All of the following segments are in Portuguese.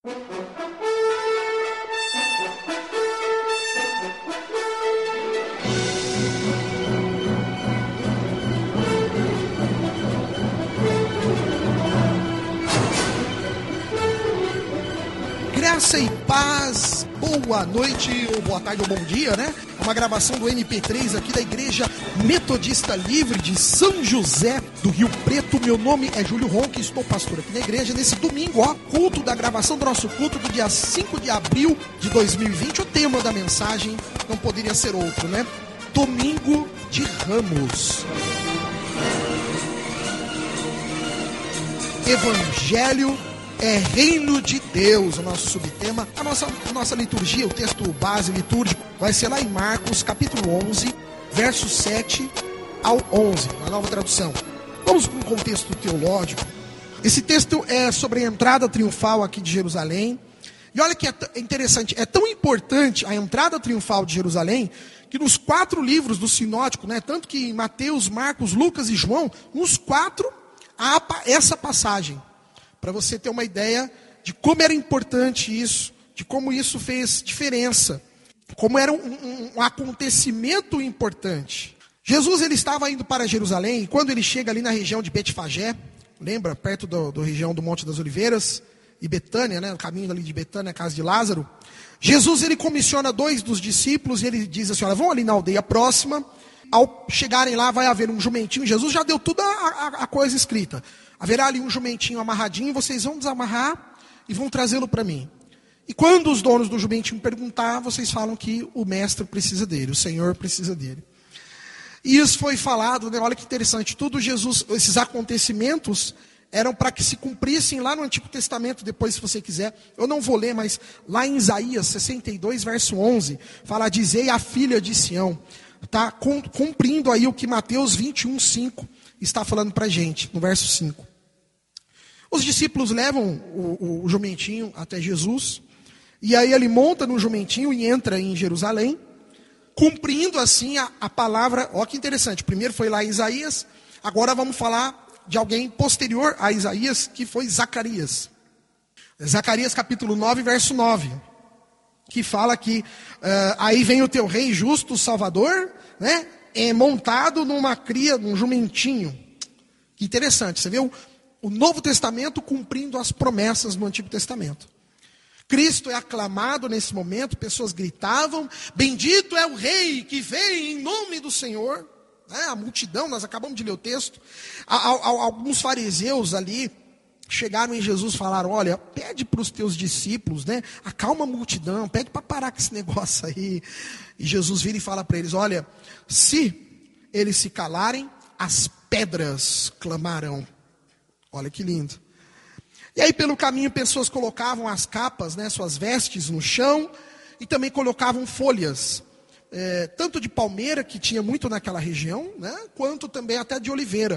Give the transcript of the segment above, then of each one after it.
Graça e paz, boa noite, ou boa tarde, ou bom dia, né? É uma gravação do MP3 aqui da Igreja Metodista Livre de São José do Rio Preto. Meu nome é Júlio Ronque, estou pastor aqui na igreja. Nesse domingo, culto da gravação do nosso culto do dia 5 de abril de 2020. O tema da mensagem não poderia ser outro, né? Domingo de Ramos. Evangelho é reino de Deus, o nosso subtema. A nossa liturgia, o texto base litúrgico, vai ser lá em Marcos, capítulo 11, versos 7 ao 11, na nova tradução. Vamos para um contexto teológico. Esse texto é sobre a entrada triunfal aqui de Jerusalém. E olha que é interessante, é tão importante a entrada triunfal de Jerusalém, que nos 4 livros do sinótico, né, tanto que em Mateus, Marcos, Lucas e João, nos 4 há essa passagem. Para você ter uma ideia de como era importante isso, de como isso fez diferença, como era um acontecimento importante. Jesus ele estava indo para Jerusalém, e quando ele chega ali na região de Betfagé, lembra, perto da região do Monte das Oliveiras, e Betânia, né, no caminho ali de Betânia, a casa de Lázaro, Jesus ele comissiona 2 dos discípulos, e ele diz assim, olha, vão ali na aldeia próxima, ao chegarem lá vai haver um jumentinho, Jesus já deu toda a coisa escrita. Haverá ali um jumentinho amarradinho, vocês vão desamarrar e vão trazê-lo para mim. E quando os donos do jumentinho perguntar, vocês falam que o mestre precisa dele, o Senhor precisa dele. E isso foi falado, né? Olha que interessante, tudo Jesus, esses acontecimentos eram para que se cumprissem lá no Antigo Testamento, depois se você quiser, eu não vou ler, mas lá em Isaías 62, verso 11, fala, dizei à filha de Sião, está cumprindo aí o que Mateus 21, 5 está falando para a gente, no verso 5. Os discípulos levam o jumentinho até Jesus, e aí ele monta no jumentinho e entra em Jerusalém, cumprindo assim a palavra. Olha que interessante, primeiro foi lá em Isaías, agora vamos falar de alguém posterior a Isaías, que foi Zacarias. Zacarias capítulo 9, verso 9, que fala que aí vem o teu rei justo, o Salvador, né, montado numa cria, num jumentinho. Que interessante, você vê o Novo Testamento cumprindo as promessas do Antigo Testamento. Cristo é aclamado nesse momento, pessoas gritavam, bendito é o rei que vem em nome do Senhor. A multidão, nós acabamos de ler o texto. Alguns fariseus ali chegaram em Jesus e falaram, olha, pede para os teus discípulos, né, acalma a multidão, pede para parar com esse negócio aí. E Jesus vira e fala para eles, olha, se eles se calarem, as pedras clamarão. Olha que lindo. E aí pelo caminho pessoas colocavam as capas, né, suas vestes no chão, e também colocavam folhas, tanto de palmeira, que tinha muito naquela região, né, quanto também até de oliveira.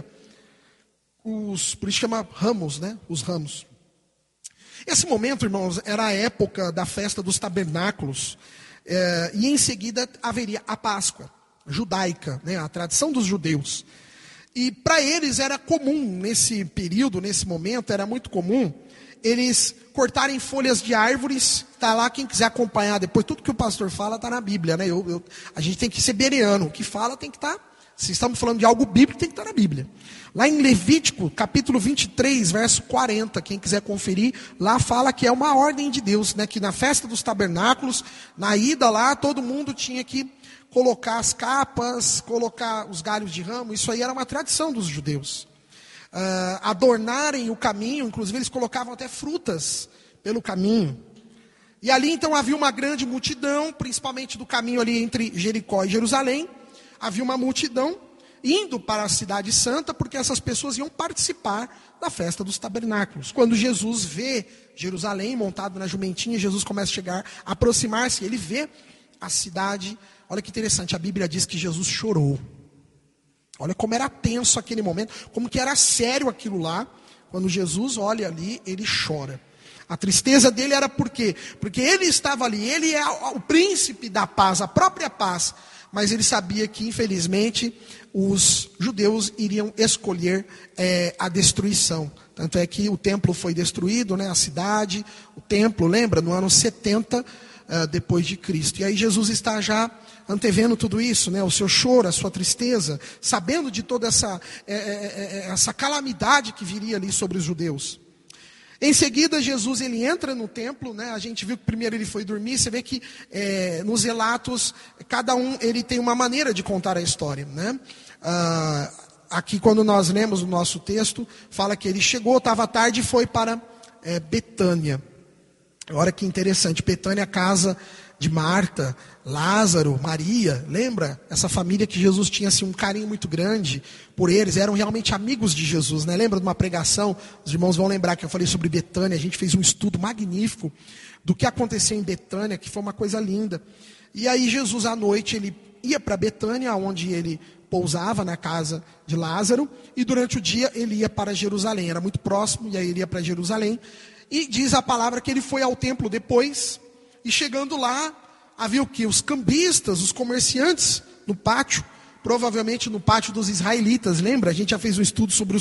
Por isso chama ramos, né, os ramos. Esse momento, irmãos, era a época da festa dos tabernáculos, e em seguida haveria a Páscoa judaica, né, a tradição dos judeus. E para eles era comum, nesse período, nesse momento, era muito comum, eles cortarem folhas de árvores. Está lá, quem quiser acompanhar depois, tudo que o pastor fala está na Bíblia, né? A gente tem que ser bereano, o que fala tem que estar, se estamos falando de algo bíblico, tem que estar na Bíblia. Lá em Levítico, capítulo 23, verso 40, quem quiser conferir, lá fala que é uma ordem de Deus, né? Que na festa dos tabernáculos, na ida lá, todo mundo tinha que colocar as capas, colocar os galhos de ramo, isso aí era uma tradição dos judeus. Adornarem o caminho, inclusive eles colocavam até frutas pelo caminho. E ali então havia uma grande multidão, principalmente do caminho ali entre Jericó e Jerusalém. Havia uma multidão indo para a cidade santa, porque essas pessoas iam participar da festa dos tabernáculos. Quando Jesus vê Jerusalém montado na jumentinha, Jesus começa a chegar, a aproximar-se, ele vê a cidade. Olha que interessante, a Bíblia diz que Jesus chorou. Olha como era tenso aquele momento, como que era sério aquilo lá. Quando Jesus olha ali, ele chora. A tristeza dele era por quê? Porque ele estava ali, ele é o príncipe da paz, a própria paz. Mas ele sabia que, infelizmente, os judeus iriam escolher a destruição. Tanto é que o templo foi destruído, né, a cidade, o templo, lembra, no ano 70 depois de Cristo. E aí Jesus está já antevendo tudo isso, né, o seu choro, a sua tristeza, sabendo de toda essa calamidade que viria ali sobre os judeus. Em seguida, Jesus ele entra no templo, né? A gente viu que primeiro ele foi dormir. Você vê que nos relatos, cada um ele tem uma maneira de contar a história, né? Aqui quando nós lemos o nosso texto, fala que ele chegou, estava tarde e foi para Betânia. Olha que interessante, Betânia, a casa de Marta, Lázaro, Maria, lembra? Essa família que Jesus tinha assim, um carinho muito grande por eles, eram realmente amigos de Jesus, né? Lembra de uma pregação? Os irmãos vão lembrar que eu falei sobre Betânia, a gente fez um estudo magnífico do que aconteceu em Betânia, que foi uma coisa linda. E aí Jesus à noite, ele ia para Betânia, onde ele pousava na casa de Lázaro, e durante o dia ele ia para Jerusalém, era muito próximo, e aí ele ia para Jerusalém, e diz a palavra que ele foi ao templo depois, e chegando lá, havia o quê? Os cambistas, os comerciantes no pátio, provavelmente no pátio dos israelitas, lembra? A gente já fez um estudo sobre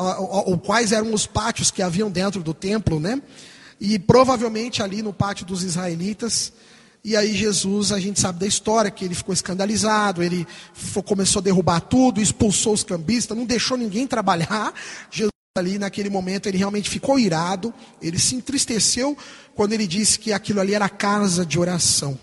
quais eram os pátios que haviam dentro do templo, né? E provavelmente ali no pátio dos israelitas. E aí Jesus, a gente sabe da história, que ele ficou escandalizado, ele começou a derrubar tudo, expulsou os cambistas, não deixou ninguém trabalhar. Jesus ali naquele momento, ele realmente ficou irado, ele se entristeceu quando ele disse que aquilo ali era casa de oração.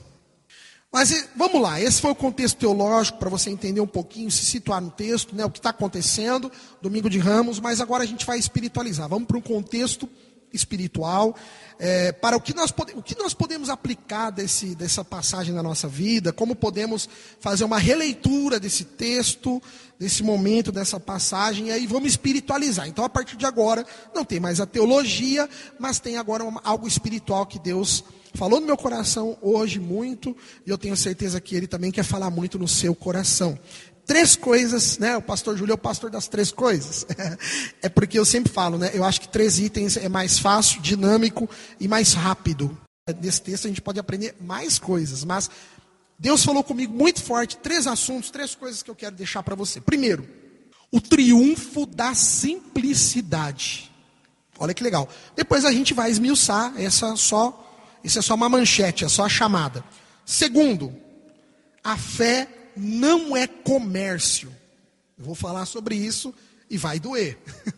Mas vamos lá, esse foi o contexto teológico, para você entender um pouquinho, se situar no texto, né, o que está acontecendo, domingo de Ramos, mas agora a gente vai espiritualizar, vamos para um contexto espiritual, para o que nós podemos aplicar dessa passagem na nossa vida, como podemos fazer uma releitura desse texto, desse momento, dessa passagem, e aí vamos espiritualizar. Então, a partir de agora, não tem mais a teologia, mas tem agora algo espiritual que Deus falou no meu coração hoje muito, e eu tenho certeza que Ele também quer falar muito no seu coração. 3 coisas, né? O pastor Júlio é o pastor das 3 coisas. É porque eu sempre falo, né? Eu acho que 3 itens é mais fácil, dinâmico e mais rápido. Nesse texto a gente pode aprender mais coisas, mas Deus falou comigo muito forte, 3 assuntos, 3 coisas que eu quero deixar para você. Primeiro, o triunfo da simplicidade. Olha que legal. Depois a gente vai esmiuçar, isso é só uma manchete, é só a chamada. Segundo, a fé não é comércio. Eu vou falar sobre isso e vai doer.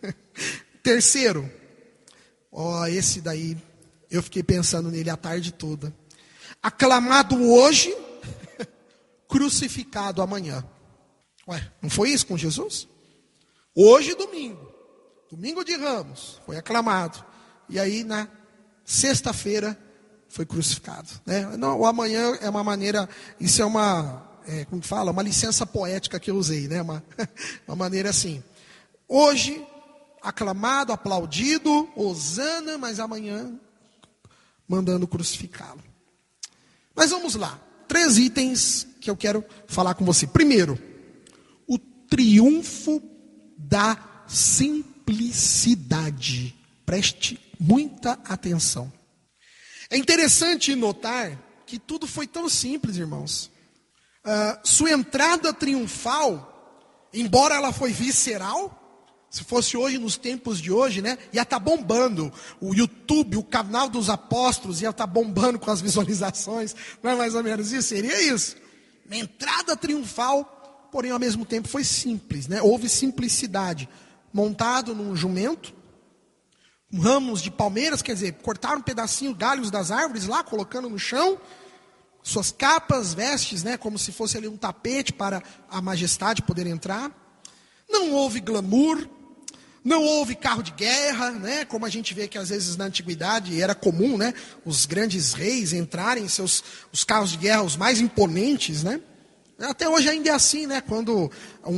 Terceiro, esse daí, eu fiquei pensando nele a tarde toda. Aclamado hoje, crucificado amanhã. Ué, não foi isso com Jesus? Hoje, domingo de Ramos, foi aclamado. E aí, na sexta-feira, foi crucificado. Né? Não, o amanhã é uma maneira, isso é uma... como que fala? Uma licença poética que eu usei, né? Uma maneira assim. Hoje, aclamado, aplaudido, hosana, mas amanhã, mandando crucificá-lo. Mas vamos lá. 3 itens que eu quero falar com você. Primeiro, o triunfo da simplicidade. Preste muita atenção. É interessante notar que tudo foi tão simples, irmãos. Sua entrada triunfal, embora ela foi visceral, se fosse hoje, nos tempos de hoje, né, ia estar bombando. O YouTube, o canal dos apóstolos, ia estar bombando com as visualizações. Não é mais ou menos isso? Seria isso. Uma entrada triunfal, porém ao mesmo tempo foi simples, né? Houve simplicidade. Montado num jumento, ramos de palmeiras, quer dizer, cortaram um pedacinho, galhos das árvores lá, colocando no chão. Suas capas, vestes, né, como se fosse ali um tapete para a majestade poder entrar. Não houve glamour, não houve carro de guerra, né, como a gente vê que às vezes na antiguidade era comum, né, os grandes reis entrarem em os carros de guerra, os mais imponentes, né. Até hoje ainda é assim, né, quando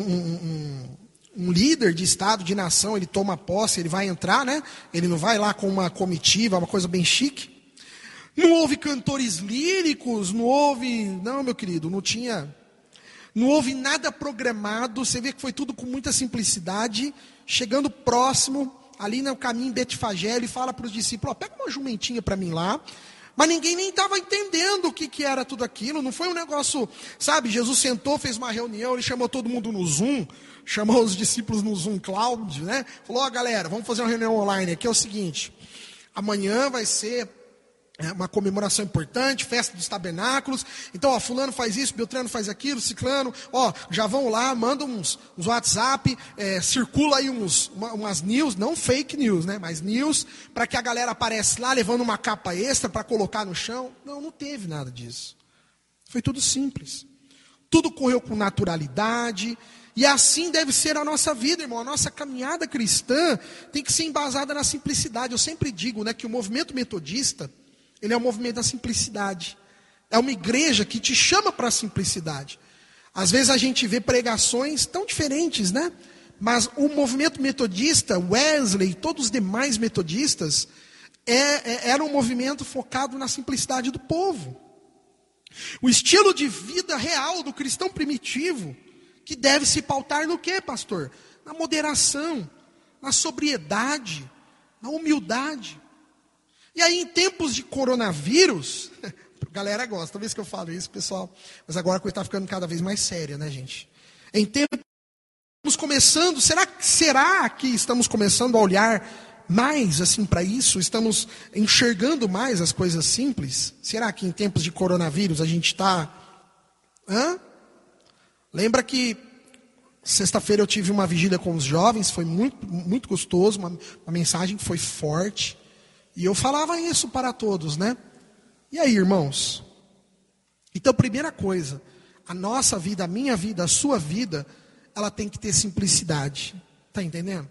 um líder de estado, de nação, ele toma posse, ele vai entrar, né, ele não vai lá com uma comitiva, uma coisa bem chique. Não houve cantores líricos, não, meu querido, não houve nada programado. Você vê que foi tudo com muita simplicidade. Chegando próximo, ali no caminho em Betfagé, ele fala para os discípulos, pega uma jumentinha para mim lá, Mas ninguém nem estava entendendo o que era tudo aquilo. Não foi um negócio, sabe? Jesus sentou, fez uma reunião, ele chamou todo mundo no Zoom, chamou os discípulos no Zoom Cloud, né? Falou, ó, galera, vamos fazer uma reunião online aqui, é o seguinte, amanhã vai ser uma comemoração importante, festa dos tabernáculos, então, ó, fulano faz isso, Beltrano faz aquilo, ciclano, ó, já vão lá, manda uns WhatsApp, circula aí umas news, não fake news, né, mas news, para que a galera aparece lá, levando uma capa extra para colocar no chão. Não teve nada disso. Foi tudo simples. Tudo correu com naturalidade, e assim deve ser a nossa vida, irmão. A nossa caminhada cristã tem que ser embasada na simplicidade. Eu sempre digo, né, que o movimento metodista, ele é um movimento da simplicidade. É uma igreja que te chama para a simplicidade. Às vezes a gente vê pregações tão diferentes, né? Mas o movimento metodista, Wesley e todos os demais metodistas, era um movimento focado na simplicidade do povo. O estilo de vida real do cristão primitivo, que deve se pautar no quê, pastor? Na moderação, na sobriedade, na humildade. E aí, em tempos de coronavírus, a galera gosta, toda vez que eu falo isso, pessoal, mas agora a coisa está ficando cada vez mais séria, né, gente? Em tempos começando, será que estamos começando a olhar mais assim para isso? Estamos enxergando mais as coisas simples? Será que em tempos de coronavírus a gente está... Lembra que sexta-feira eu tive uma vigília com os jovens, foi muito, muito gostoso, uma mensagem que foi forte. E eu falava isso para todos, né? E aí, irmãos? Então, primeira coisa, a nossa vida, a minha vida, a sua vida, ela tem que ter simplicidade. Está entendendo?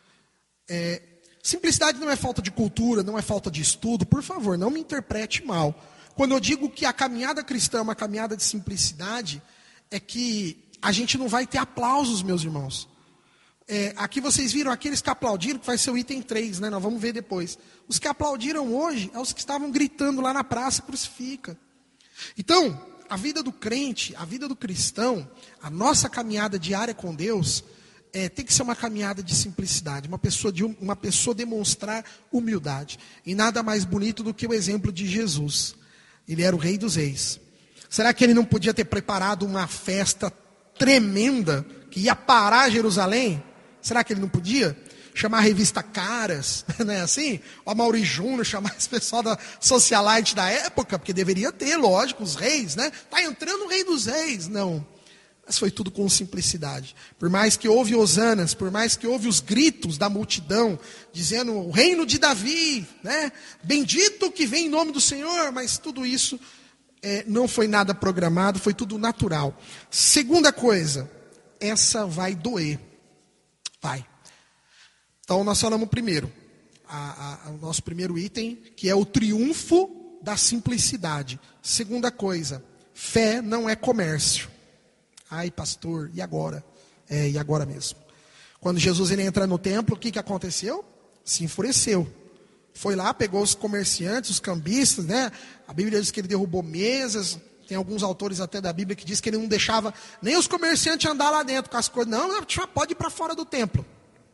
Simplicidade não é falta de cultura, não é falta de estudo. Por favor, não me interprete mal. Quando eu digo que a caminhada cristã é uma caminhada de simplicidade, é que a gente não vai ter aplausos, meus irmãos. Aqui vocês viram aqueles que aplaudiram, que vai ser o item 3, né? Nós vamos ver depois. Os que aplaudiram hoje, é os que estavam gritando lá na praça, crucifica. Então, a vida do crente, a vida do cristão, a nossa caminhada diária com Deus, tem que ser uma caminhada de simplicidade, uma pessoa demonstrar humildade. E nada mais bonito do que o exemplo de Jesus. Ele era o Rei dos Reis. Será que ele não podia ter preparado uma festa tremenda, que ia parar Jerusalém? Será que ele não podia? Chamar a revista Caras, não é assim? O Amaury Júnior, chamar esse pessoal da socialite da época, porque deveria ter, lógico, os reis, né? Está entrando o Rei dos Reis. Não. Mas foi tudo com simplicidade. Por mais que houve hosanas, por mais que houve os gritos da multidão, dizendo o reino de Davi, né? Bendito que vem em nome do Senhor, mas tudo isso não foi nada programado, foi tudo natural. Segunda coisa, essa vai doer. Vai. Então nós falamos primeiro, o nosso primeiro item, que é o triunfo da simplicidade. Segunda coisa, fé não é comércio. Ai, pastor, e agora? E agora mesmo. Quando Jesus ele entra no templo, o que aconteceu? Se enfureceu. Foi lá, pegou os comerciantes, os cambistas, né? A Bíblia diz que ele derrubou mesas. Tem alguns autores até da Bíblia que diz que ele não deixava nem os comerciantes andar lá dentro com as coisas. Não, pode ir para fora do templo.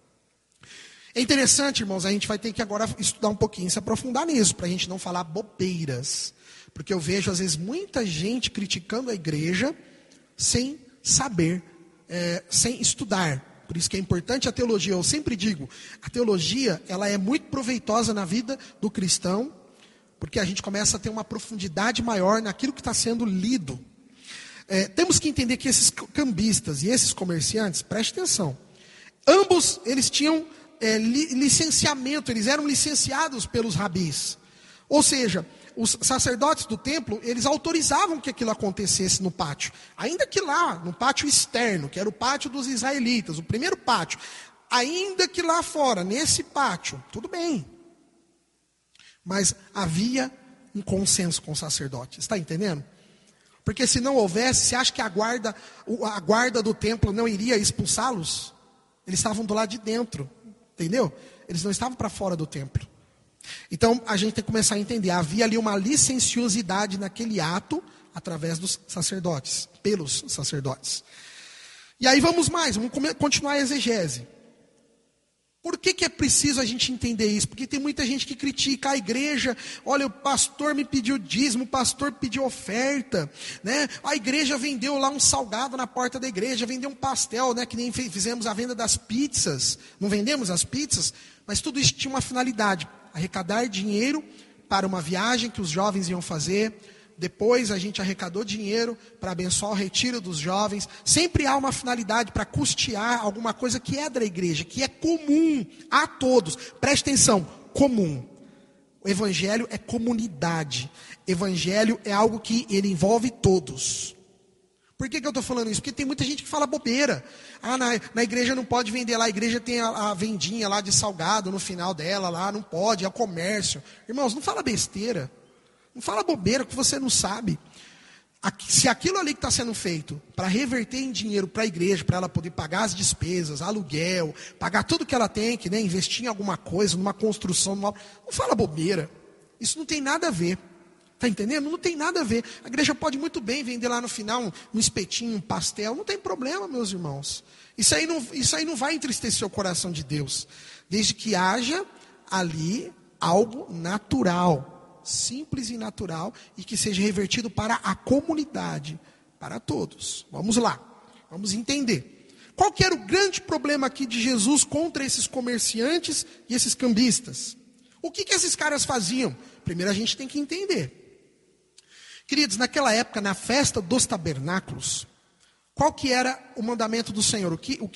É interessante, irmãos, a gente vai ter que agora estudar um pouquinho, se aprofundar nisso, para a gente não falar bobeiras. Porque eu vejo, às vezes, muita gente criticando a igreja sem saber, sem estudar. Por isso que é importante a teologia. Eu sempre digo, a teologia ela é muito proveitosa na vida do cristão, porque a gente começa a ter uma profundidade maior naquilo que está sendo lido. Temos que entender que esses cambistas e esses comerciantes, preste atenção, ambos eles tinham licenciamento, eles eram licenciados pelos rabis. Ou seja, os sacerdotes do templo, eles autorizavam que aquilo acontecesse no pátio. Ainda que lá, no pátio externo, que era o pátio dos israelitas, o primeiro pátio. Ainda que lá fora, nesse pátio, tudo bem. Mas havia um consenso com os sacerdotes, está entendendo? Porque se não houvesse, você acha que a guarda do templo não iria expulsá-los? Eles estavam do lado de dentro, entendeu? Eles não estavam para fora do templo. Então, a gente tem que começar a entender, havia ali uma licenciosidade naquele ato, através dos sacerdotes, pelos sacerdotes. E aí vamos continuar a exegese. Por que é preciso a gente entender isso? Porque tem muita gente que critica a igreja. Olha, o pastor me pediu dízimo, o pastor pediu oferta, né? A igreja vendeu lá um salgado na porta da igreja, vendeu um pastel, né? Que nem fizemos a venda das pizzas. Não vendemos as pizzas? Mas tudo isso tinha uma finalidade: arrecadar dinheiro para uma viagem que os jovens iam fazer. Depois a gente arrecadou dinheiro para abençoar o retiro dos jovens. Sempre há uma finalidade para custear alguma coisa que é da igreja, que é comum a todos. Preste atenção, comum. O evangelho é comunidade. Evangelho é algo que ele envolve todos. Por que eu estou falando isso? Porque tem muita gente que fala bobeira. Na igreja não pode vender lá, a igreja tem a vendinha lá de salgado no final dela, lá não pode, é o comércio. Irmãos, não fala besteira. Não fala bobeira que você não sabe. Se aquilo ali que está sendo feito para reverter em dinheiro para a igreja, para ela poder pagar as despesas, aluguel, pagar tudo que ela tem que, né, investir em alguma coisa, numa construção, não fala bobeira. Isso não tem nada a ver. Está entendendo? Não tem nada a ver. A igreja pode muito bem vender lá no final um espetinho, um pastel. Não tem problema, meus irmãos. Isso aí não vai entristecer o coração de Deus. Desde que haja ali algo natural. Simples e natural, e que seja revertido para a comunidade, para todos. Vamos lá, vamos entender. Qual que era o grande problema aqui de Jesus contra esses comerciantes e esses cambistas? O que esses caras faziam? Primeiro a gente tem que entender. Queridos, naquela época, na festa dos tabernáculos, qual que era o mandamento do Senhor? O que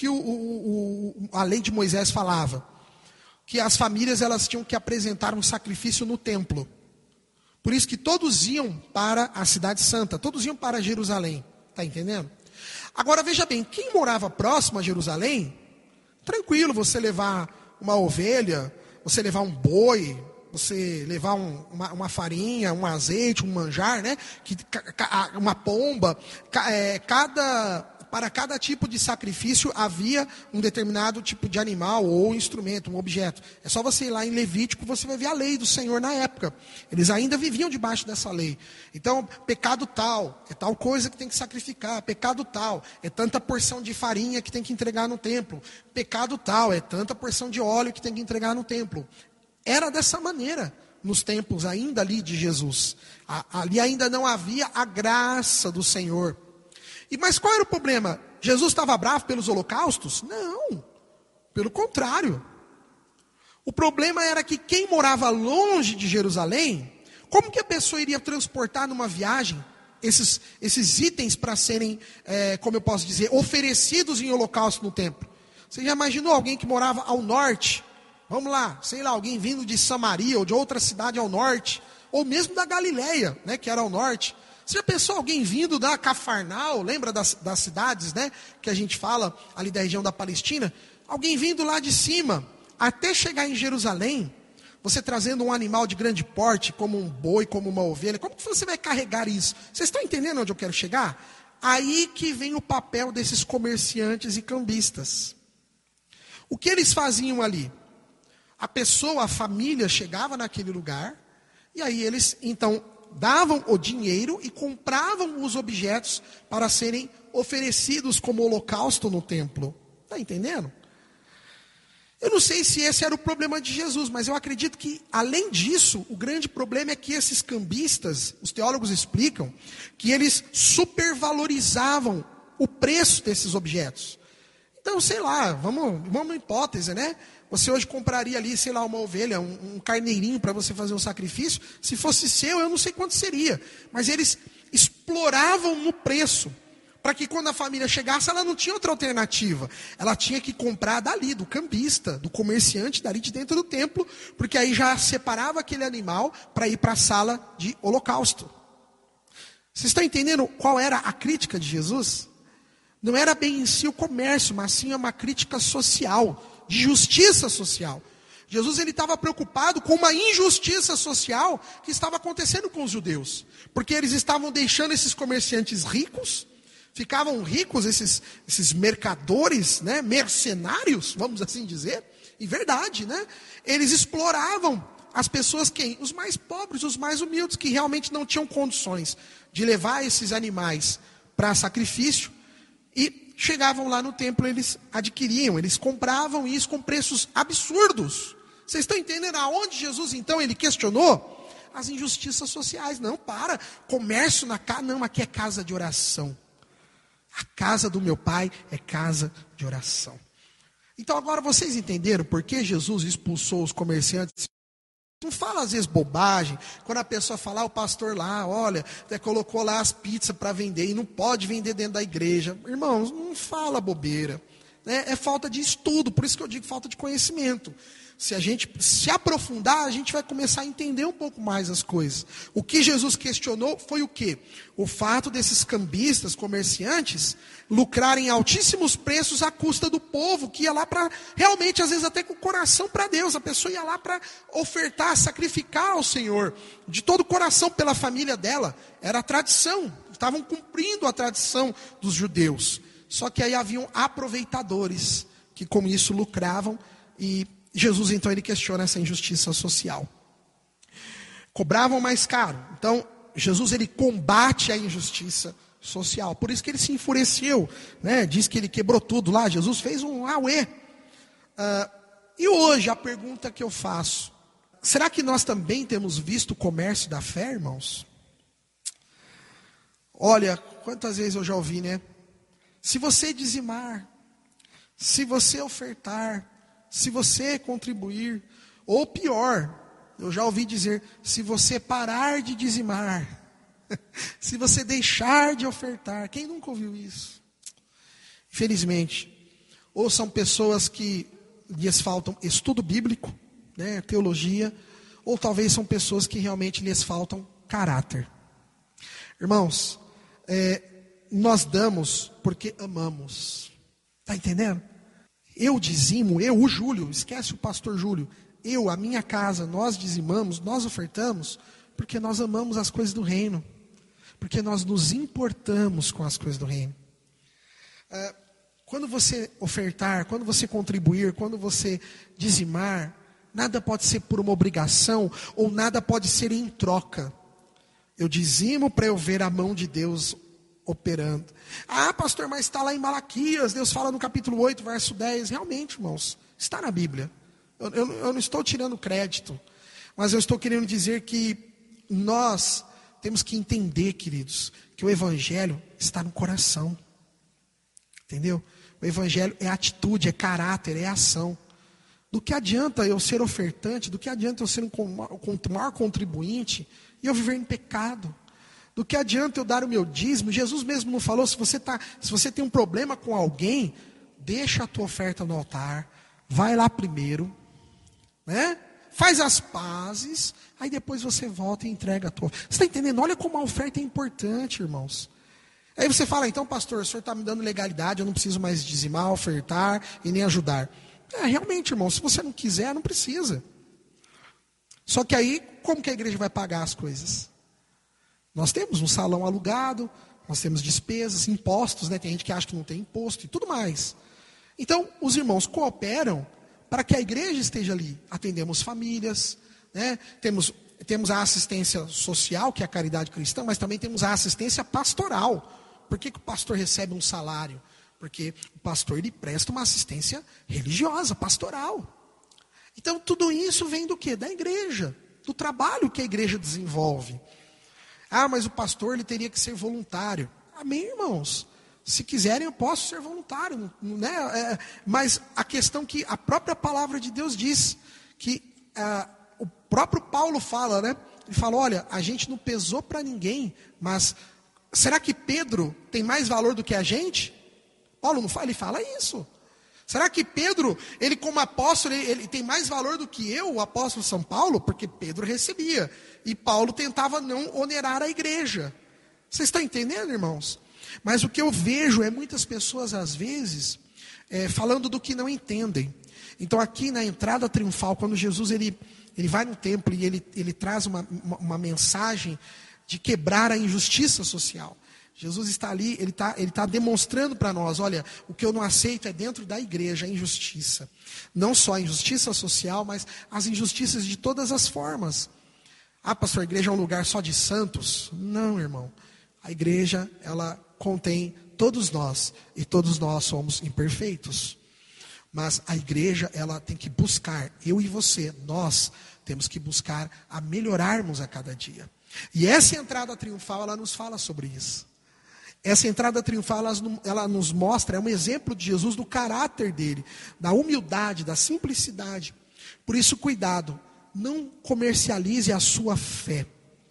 a lei de Moisés falava? Que as famílias elas tinham que apresentar um sacrifício no templo. Por isso que todos iam para a cidade santa, todos iam para Jerusalém, está entendendo? Agora veja bem, quem morava próximo a Jerusalém, tranquilo você levar uma ovelha, você levar um boi, você levar uma farinha, um azeite, um manjar, né? Uma pomba, para cada tipo de sacrifício havia um determinado tipo de animal ou instrumento, um objeto. É só você ir lá em Levítico, você vai ver a lei do Senhor na época. Eles ainda viviam debaixo dessa lei. Então, pecado tal, é tal coisa que tem que sacrificar. Pecado tal, é tanta porção de farinha que tem que entregar no templo. Pecado tal, é tanta porção de óleo que tem que entregar no templo. Era dessa maneira nos templos ainda ali de Jesus. Ali ainda não havia a graça do Senhor. Mas qual era o problema? Jesus estava bravo pelos holocaustos? Não, pelo contrário. O problema era que quem morava longe de Jerusalém, como que a pessoa iria transportar numa viagem esses itens para serem, como eu posso dizer, oferecidos em holocausto no templo? Você já imaginou alguém que morava ao norte? Vamos lá, sei lá, alguém vindo de Samaria ou de outra cidade ao norte, ou mesmo da Galileia, né, que era ao norte. Você já pensou alguém vindo da Cafarnal, lembra das cidades, né, que a gente fala ali da região da Palestina? Alguém vindo lá de cima, até chegar em Jerusalém, você trazendo um animal de grande porte, como um boi, como uma ovelha, como que você vai carregar isso? Vocês estão entendendo onde eu quero chegar? Aí que vem o papel desses comerciantes e cambistas. O que eles faziam ali? A família chegava naquele lugar, e aí eles, então, davam o dinheiro e compravam os objetos para serem oferecidos como holocausto no templo. Está entendendo? Eu não sei se esse era o problema de Jesus, mas eu acredito que, além disso, o grande problema é que esses cambistas, os teólogos explicam, que eles supervalorizavam o preço desses objetos. Então, sei lá, vamos uma hipótese, né? Você hoje compraria ali, sei lá, uma ovelha, um carneirinho para você fazer um sacrifício. Se fosse seu, eu não sei quanto seria. Mas eles exploravam no preço. Para que quando a família chegasse, ela não tinha outra alternativa. Ela tinha que comprar dali, do cambista, do comerciante, dali de dentro do templo. Porque aí já separava aquele animal para ir para a sala de holocausto. Vocês estão entendendo qual era a crítica de Jesus? Não era bem em si o comércio, mas sim uma crítica social, de justiça social. Jesus ele estava preocupado com uma injustiça social que estava acontecendo com os judeus. Porque eles estavam deixando esses comerciantes ricos, ficavam ricos esses mercadores, né, mercenários, vamos assim dizer. E verdade, né? Eles exploravam as pessoas, quem? Os mais pobres, os mais humildes, que realmente não tinham condições de levar esses animais para sacrifício. E chegavam lá no templo, eles adquiriam, eles compravam isso com preços absurdos. Vocês estão entendendo aonde Jesus, então, ele questionou? As injustiças sociais. Não, comércio na casa, não, aqui é casa de oração. A casa do meu pai é casa de oração. Então agora vocês entenderam por que Jesus expulsou os comerciantes? Não fala às vezes bobagem, quando a pessoa fala, o pastor lá, olha, colocou lá as pizzas para vender e não pode vender dentro da igreja. Irmãos, não fala bobeira, né? É falta de estudo, por isso que eu digo falta de conhecimento. Se a gente se aprofundar, a gente vai começar a entender um pouco mais as coisas. O que Jesus questionou foi o quê? O fato desses cambistas, comerciantes, lucrarem altíssimos preços à custa do povo, que ia lá para, realmente, às vezes até com o coração para Deus. A pessoa ia lá para ofertar, sacrificar ao Senhor, de todo o coração pela família dela. Era a tradição, estavam cumprindo a tradição dos judeus. Só que aí haviam aproveitadores, que com isso lucravam e Jesus, então, ele questiona essa injustiça social. Cobravam mais caro. Então, Jesus, ele combate a injustiça social. Por isso que ele se enfureceu, né? Diz que ele quebrou tudo lá. Jesus fez um auê. E hoje, a pergunta que eu faço. Será que nós também temos visto o comércio da fé, irmãos? Olha, quantas vezes eu já ouvi, né? Se você dizimar, se você ofertar, se você contribuir, ou pior, eu já ouvi dizer, se você parar de dizimar, se você deixar de ofertar, quem nunca ouviu isso? Infelizmente, ou são pessoas que lhes faltam estudo bíblico, né, teologia, ou talvez são pessoas que realmente lhes faltam caráter. Irmãos, nós damos porque amamos, está entendendo? Eu dizimo, o Júlio, esquece o pastor Júlio, a minha casa, nós dizimamos, nós ofertamos, porque nós amamos as coisas do reino, porque nós nos importamos com as coisas do reino. Quando você ofertar, quando você contribuir, quando você dizimar, nada pode ser por uma obrigação, ou nada pode ser em troca. Eu dizimo para eu ver a mão de Deus operando. Ah, pastor, mas está lá em Malaquias, Deus fala no capítulo 8, verso 10. Realmente, irmãos, está na Bíblia. Eu não estou tirando crédito, mas eu estou querendo dizer que nós temos que entender, queridos, que o Evangelho está no coração. Entendeu? O Evangelho é atitude, é caráter, é ação. Do que adianta eu ser ofertante, do que adianta eu ser um maior contribuinte e eu viver em pecado? Do que adianta eu dar o meu dízimo? Jesus mesmo não falou, se você tem um problema com alguém, deixa a tua oferta no altar, vai lá primeiro, né? Faz as pazes, aí depois você volta e entrega a tua. Você está entendendo? Olha como a oferta é importante, irmãos. Aí você fala, então pastor, o senhor está me dando legalidade, eu não preciso mais dizimar, ofertar e nem ajudar. Realmente, irmão, se você não quiser, não precisa. Só que aí, como que a igreja vai pagar as coisas? Nós temos um salão alugado, nós temos despesas, impostos, né? Tem gente que acha que não tem imposto e tudo mais. Então, os irmãos cooperam para que a igreja esteja ali. Atendemos famílias, né? Temos a assistência social, que é a caridade cristã, mas também temos a assistência pastoral. Por que o pastor recebe um salário? Porque o pastor ele presta uma assistência religiosa, pastoral. Então, tudo isso vem do quê? Da igreja, do trabalho que a igreja desenvolve. Ah, mas o pastor ele teria que ser voluntário. Amém, irmãos? Se quiserem, eu posso ser voluntário, né? Mas a questão que a própria palavra de Deus diz, que o próprio Paulo fala, né? Ele fala, olha, a gente não pesou para ninguém, mas será que Pedro tem mais valor do que a gente? Paulo não fala, ele fala isso. Será que Pedro, ele como apóstolo, ele tem mais valor do que eu, o apóstolo São Paulo? Porque Pedro recebia. E Paulo tentava não onerar a igreja. Vocês estão entendendo, irmãos? Mas o que eu vejo é muitas pessoas, às vezes, falando do que não entendem. Então aqui na entrada triunfal, quando Jesus ele vai no templo e ele traz uma mensagem de quebrar a injustiça social. Jesus está ali, ele está demonstrando para nós, olha, o que eu não aceito é dentro da igreja, a injustiça. Não só a injustiça social, mas as injustiças de todas as formas. Ah, pastor, a igreja é um lugar só de santos? Não, irmão. A igreja, ela contém todos nós, e todos nós somos imperfeitos. Mas a igreja, ela tem que buscar, eu e você, nós temos que buscar a melhorarmos a cada dia. E essa entrada triunfal, ela nos fala sobre isso. Essa entrada triunfal, ela nos mostra, é um exemplo de Jesus, do caráter dele, da humildade, da simplicidade. Por isso, cuidado, não comercialize a sua fé.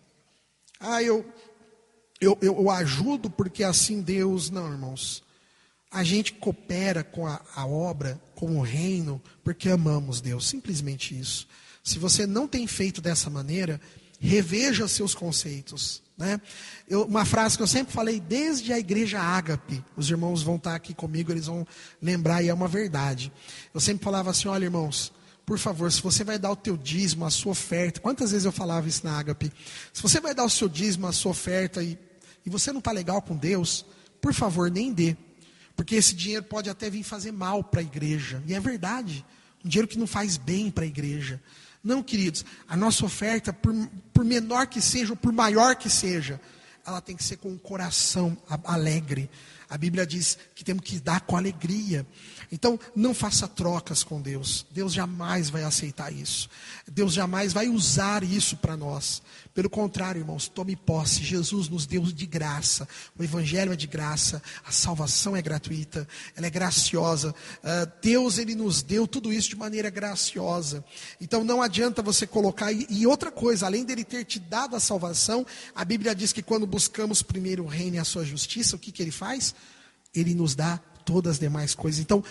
Eu ajudo porque assim Deus... Não, irmãos. A gente coopera com a obra, com o reino, porque amamos Deus. Simplesmente isso. Se você não tem feito dessa maneira, reveja seus conceitos. Né? Uma frase que eu sempre falei desde a igreja Ágape. Os irmãos vão estar aqui comigo, eles vão lembrar, e é uma verdade. Eu sempre falava assim, olha irmãos, por favor, se você vai dar o teu dízimo, a sua oferta... Quantas vezes eu falava isso na Ágape? Se você vai dar o seu dízimo, a sua oferta, e você não está legal com Deus, por favor, nem dê. Porque esse dinheiro pode até vir fazer mal para a igreja. E é verdade. Um dinheiro que não faz bem para a igreja. Não, queridos, a nossa oferta, por menor que seja, ou por maior que seja, ela tem que ser com um coração alegre. A Bíblia diz que temos que dar com alegria. Então, não faça trocas com Deus. Deus jamais vai aceitar isso. Deus jamais vai usar isso para nós. Pelo contrário, irmãos, tome posse. Jesus nos deu de graça. O Evangelho é de graça. A salvação é gratuita. Ela é graciosa. Deus, Ele nos deu tudo isso de maneira graciosa. Então, não adianta você colocar... E outra coisa, além dele ter te dado a salvação, a Bíblia diz que quando buscamos primeiro o reino e a sua justiça, o que Ele faz? Ele nos dá todas as demais coisas. Então,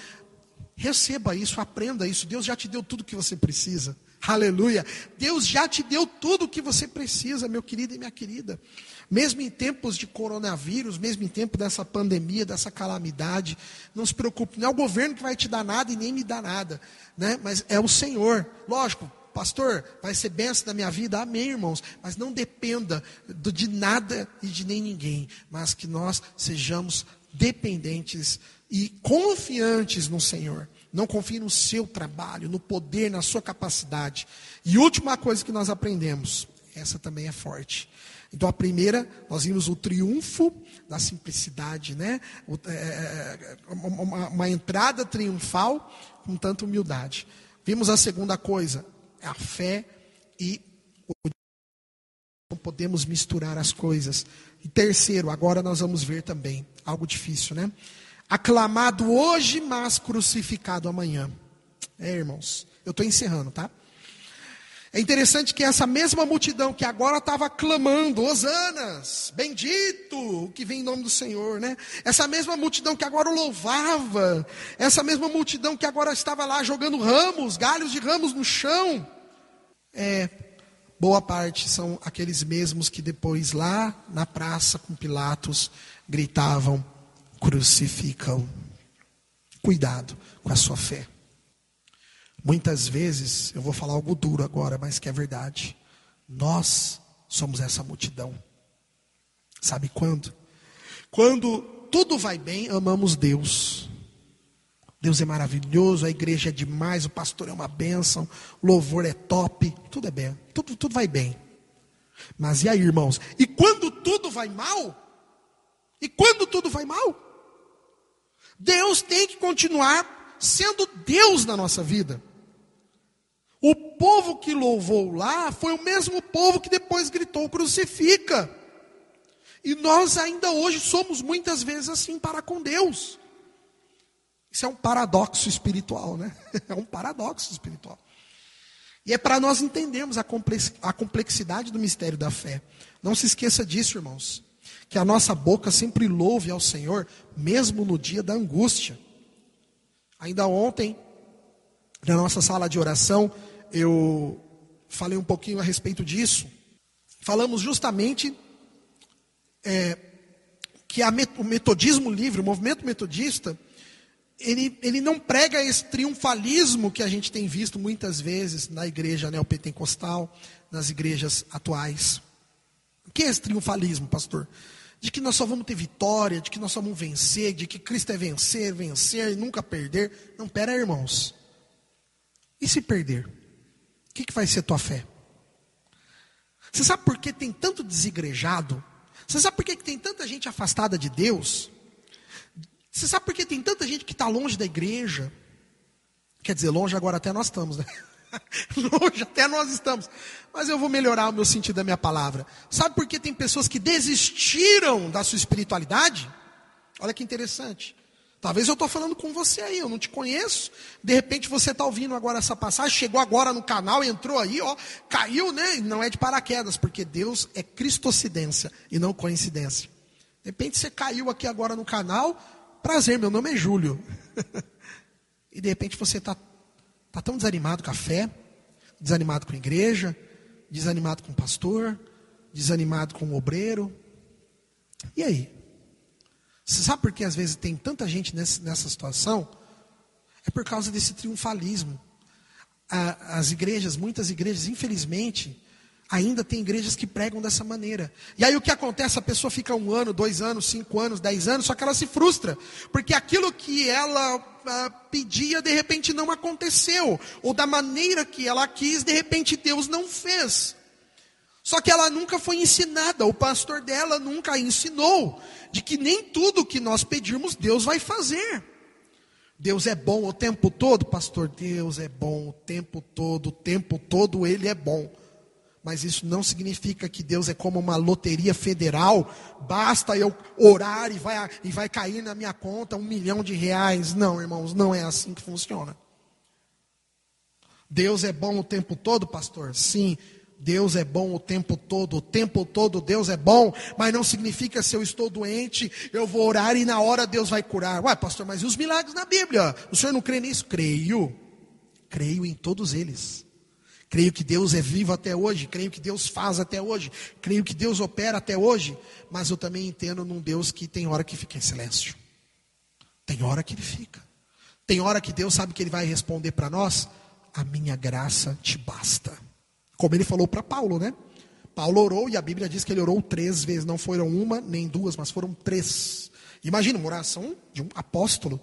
receba isso, aprenda isso. Deus já te deu tudo que você precisa. Aleluia. Deus já te deu tudo o que você precisa, meu querido e minha querida. Mesmo em tempos de coronavírus, mesmo em tempo dessa pandemia, dessa calamidade, não se preocupe, não é o governo que vai te dar nada e nem me dá nada, né? Mas é o Senhor. Lógico, pastor, vai ser bênção na minha vida, amém, irmãos, mas não dependa de nada e de nem ninguém, mas que nós sejamos dependentes e confiantes no Senhor. Não confie no seu trabalho, no poder, na sua capacidade. E última coisa que nós aprendemos, essa também é forte. Então a primeira, nós vimos o triunfo da simplicidade, né? Uma entrada triunfal com tanta humildade. Vimos a segunda coisa, a fé e o... Não podemos misturar as coisas. E terceiro, agora nós vamos ver também algo difícil, né? Aclamado hoje, mas crucificado amanhã. Irmãos, eu estou encerrando, tá? É interessante que essa mesma multidão que agora estava clamando, hosanas, bendito o que vem em nome do Senhor, né? Essa mesma multidão que agora o louvava, essa mesma multidão que agora estava lá jogando ramos, galhos de ramos no chão, boa parte são aqueles mesmos que depois lá na praça com Pilatos gritavam, crucificam. Cuidado com a sua fé. Muitas vezes, eu vou falar algo duro agora, mas que é verdade. Nós somos essa multidão. Sabe quando? Quando tudo vai bem, amamos Deus. Deus é maravilhoso, a igreja é demais, o pastor é uma bênção, o louvor é top, tudo é bem, tudo vai bem. Mas e aí, irmãos? E quando tudo vai mal? E quando tudo vai mal? Deus tem que continuar sendo Deus na nossa vida. O povo que louvou lá foi o mesmo povo que depois gritou, crucifica. E nós ainda hoje somos muitas vezes assim para com Deus. Isso é um paradoxo espiritual, né? É um paradoxo espiritual. E é para nós entendermos a complexidade do mistério da fé. Não se esqueça disso, irmãos. Que a nossa boca sempre louve ao Senhor, mesmo no dia da angústia. Ainda ontem, na nossa sala de oração, eu falei um pouquinho a respeito disso. Falamos justamente que o metodismo livre, o movimento metodista, ele não prega esse triunfalismo que a gente tem visto muitas vezes na igreja neopentecostal, nas igrejas atuais. O que é esse triunfalismo, pastor? De que nós só vamos ter vitória, de que nós só vamos vencer, de que Cristo é vencer e nunca perder. Não, pera aí, irmãos. E se perder? O que vai ser tua fé? Você sabe por que tem tanto desigrejado? Você sabe por que tem tanta gente afastada de Deus? Você sabe por que tem tanta gente que está longe da igreja? Quer dizer, longe agora até nós estamos, né? Longe até nós estamos. Mas eu vou melhorar o meu sentido da minha palavra. Sabe por que tem pessoas que desistiram da sua espiritualidade? Olha que interessante. Talvez eu estou falando com você aí, eu não te conheço. De repente você está ouvindo agora essa passagem, chegou agora no canal, entrou aí, ó, caiu, né? E não é de paraquedas, porque Deus é cristocidência e não coincidência. De repente você caiu aqui agora no canal, prazer, meu nome é Júlio. E de repente você está tão desanimado com a fé, desanimado com a igreja, desanimado com o pastor, desanimado com o obreiro. E aí? Você sabe por que às vezes tem tanta gente nessa situação? É por causa desse triunfalismo. As igrejas, muitas igrejas, infelizmente, ainda tem igrejas que pregam dessa maneira. E aí o que acontece? A pessoa fica 1 ano, 2 anos, 5 anos, 10 anos, só que ela se frustra. Porque aquilo que ela pedia, de repente não aconteceu. Ou da maneira que ela quis, de repente Deus não fez. Só que ela nunca foi ensinada, o pastor dela nunca a ensinou, de que nem tudo que nós pedirmos Deus vai fazer. Deus é bom o tempo todo, pastor, Deus é bom o tempo todo Ele é bom. Mas isso não significa que Deus é como uma loteria federal, basta eu orar e vai cair na minha conta R$1 milhão. Não, irmãos, não é assim que funciona. Deus é bom o tempo todo, pastor? Sim. Deus é bom o tempo todo Deus é bom, mas não significa se eu estou doente, eu vou orar e na hora Deus vai curar. Ué, pastor, mas e os milagres na Bíblia? O senhor não crê nisso? Creio em todos eles. Creio que Deus é vivo até hoje, creio que Deus faz até hoje, creio que Deus opera até hoje, mas eu também entendo num Deus que tem hora que fica em silêncio. Tem hora que Ele fica. Tem hora que Deus sabe que Ele vai responder para nós: a minha graça te basta. Como Ele falou para Paulo, né? Paulo orou e a Bíblia diz que ele orou 3 vezes. Não foram 1 nem 2, mas foram 3. Imagina, uma oração de um apóstolo.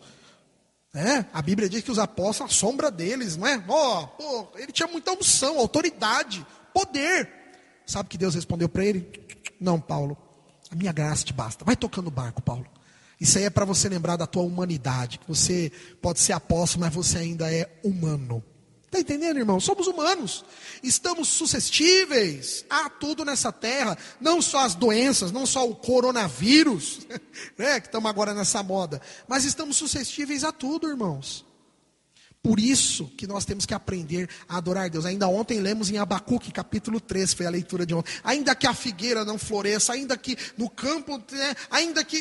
Né? A Bíblia diz que os apóstolos, a sombra deles, não é? Ele tinha muita unção, autoridade, poder. Sabe que Deus respondeu para ele? Não, Paulo, a minha graça te basta. Vai tocando o barco, Paulo. Isso aí é para você lembrar da tua humanidade. Que você pode ser apóstolo, mas você ainda é humano. Está entendendo, irmão? Somos humanos. Estamos suscetíveis a tudo nessa terra. Não só as doenças, não só o coronavírus, né, que estamos agora nessa moda. Mas estamos suscetíveis a tudo, irmãos. Por isso que nós temos que aprender a adorar Deus. Ainda ontem lemos em Abacuque, capítulo 3, foi a leitura de ontem. Ainda que a figueira não floresça, ainda que no campo, né, ainda que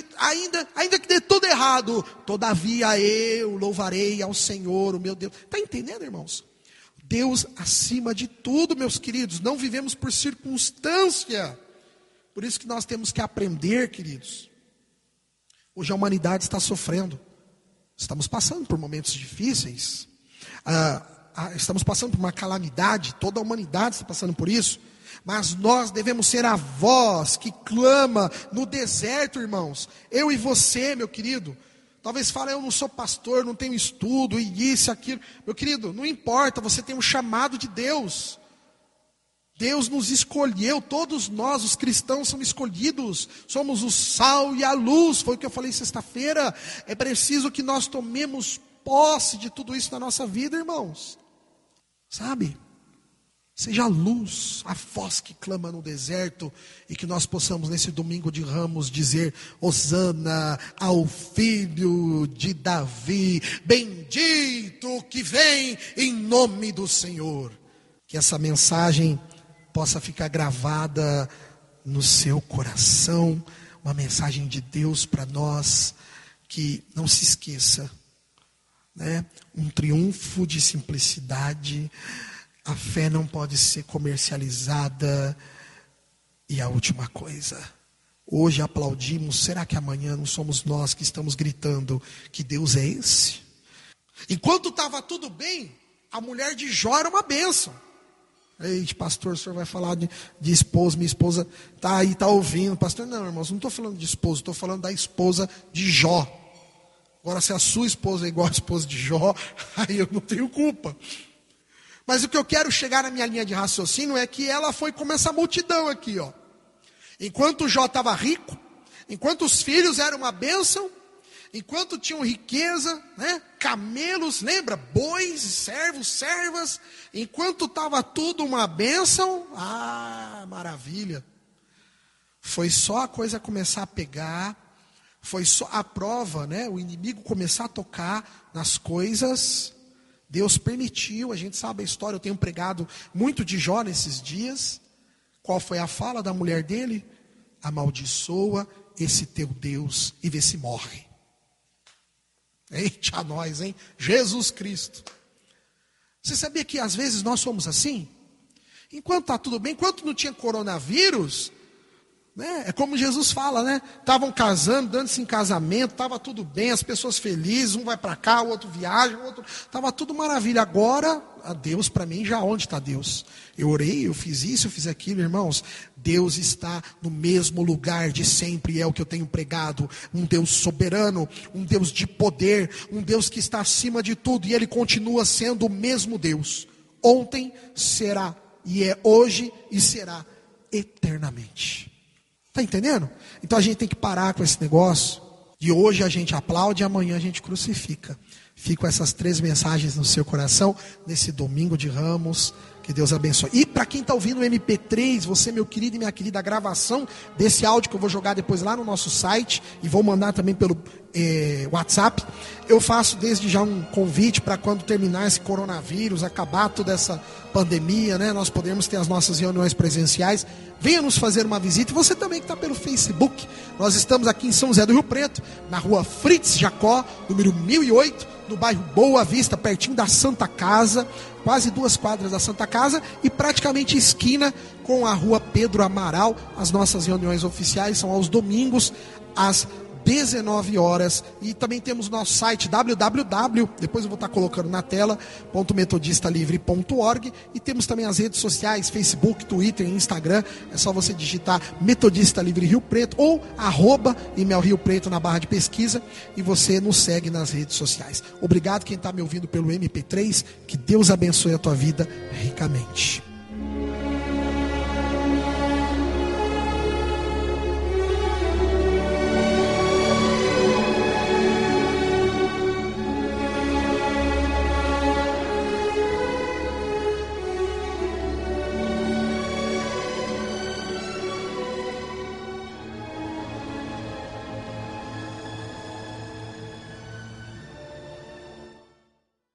dê tudo errado, todavia eu louvarei ao Senhor, o meu Deus. Está entendendo, irmãos? Deus acima de tudo, meus queridos. Não vivemos por circunstância. Por isso que nós temos que aprender, queridos. Hoje a humanidade está sofrendo. Estamos passando por momentos difíceis. Estamos passando por uma calamidade. Toda a humanidade está passando por isso. Mas nós devemos ser a voz que clama no deserto, irmãos. Eu e você, meu querido. Talvez fale, eu não sou pastor, não tenho estudo, e isso, aquilo. Meu querido, não importa, você tem um chamado de Deus. Deus nos escolheu, todos nós, os cristãos, somos escolhidos. Somos o sal e a luz, foi o que eu falei sexta-feira. É preciso que nós tomemos posse de tudo isso na nossa vida, irmãos. Sabe? Seja a luz, a voz que clama no deserto, e que nós possamos nesse domingo de Ramos dizer: Hosana ao filho de Davi, bendito que vem em nome do Senhor. Que essa mensagem possa ficar gravada no seu coração, uma mensagem de Deus para nós, que não se esqueça, né? Um triunfo de simplicidade. A fé não pode ser comercializada. E a última coisa, hoje aplaudimos, será que amanhã não somos nós que estamos gritando que Deus é esse? Enquanto estava tudo bem, a mulher de Jó era uma bênção. Eita, pastor, o senhor vai falar de esposa, minha esposa está aí, está ouvindo. Pastor, não, irmãos, não estou falando de esposa, estou falando da esposa de Jó. Agora, se a sua esposa é igual a esposa de Jó, aí eu não tenho culpa. Mas o que eu quero chegar na minha linha de raciocínio é que ela foi como essa multidão aqui, ó. Enquanto Jó estava rico, enquanto os filhos eram uma bênção, enquanto tinham riqueza, né? Camelos, lembra? Bois, servos, servas, enquanto estava tudo uma bênção, maravilha. Foi só a coisa começar a pegar, foi só a prova, né? O inimigo começar a tocar nas coisas. Deus permitiu, a gente sabe a história, eu tenho pregado muito de Jó nesses dias. Qual foi a fala da mulher dele? Amaldiçoa esse teu Deus e vê se morre. Eita nós, hein? Jesus Cristo. Você sabia que às vezes nós somos assim? Enquanto está tudo bem, enquanto não tinha coronavírus, né? É como Jesus fala, né? Estavam casando, dando-se em casamento, estava tudo bem, as pessoas felizes, um vai para cá, o outro viaja, o outro... Estava tudo maravilha. Agora, a Deus, para mim, já onde está Deus? Eu orei, eu fiz isso, eu fiz aquilo, irmãos. Deus está no mesmo lugar de sempre, é o que eu tenho pregado. Um Deus soberano, um Deus de poder, um Deus que está acima de tudo, e Ele continua sendo o mesmo Deus. Ontem será, e é hoje, e será eternamente. Está entendendo? Então a gente tem que parar com esse negócio. De hoje a gente aplaude e amanhã a gente crucifica. Fico essas 3 mensagens no seu coração, nesse domingo de Ramos. Que Deus abençoe. E para quem está ouvindo o MP3, você, meu querido e minha querida, a gravação desse áudio que eu vou jogar depois lá no nosso site e vou mandar também pelo WhatsApp. Eu faço desde já um convite para quando terminar esse coronavírus, acabar toda essa pandemia, né? Nós podemos ter as nossas reuniões presenciais. Venha nos fazer uma visita. E você também que está pelo Facebook. Nós estamos aqui em São José do Rio Preto, na rua Fritz Jacó, número 1008, no bairro Boa Vista, pertinho da Santa Casa, quase 2 quadras da Santa Casa e praticamente esquina com a rua Pedro Amaral. As nossas reuniões oficiais são aos domingos, às 19 horas. E também temos nosso site www, depois eu vou estar colocando na tela, .metodistalivre.org. E temos também as redes sociais, Facebook, Twitter e Instagram. É só você digitar Metodista Livre Rio Preto ou @Imel Rio Preto na barra de pesquisa e você nos segue nas redes sociais. Obrigado quem está me ouvindo pelo MP3, que Deus abençoe a tua vida ricamente.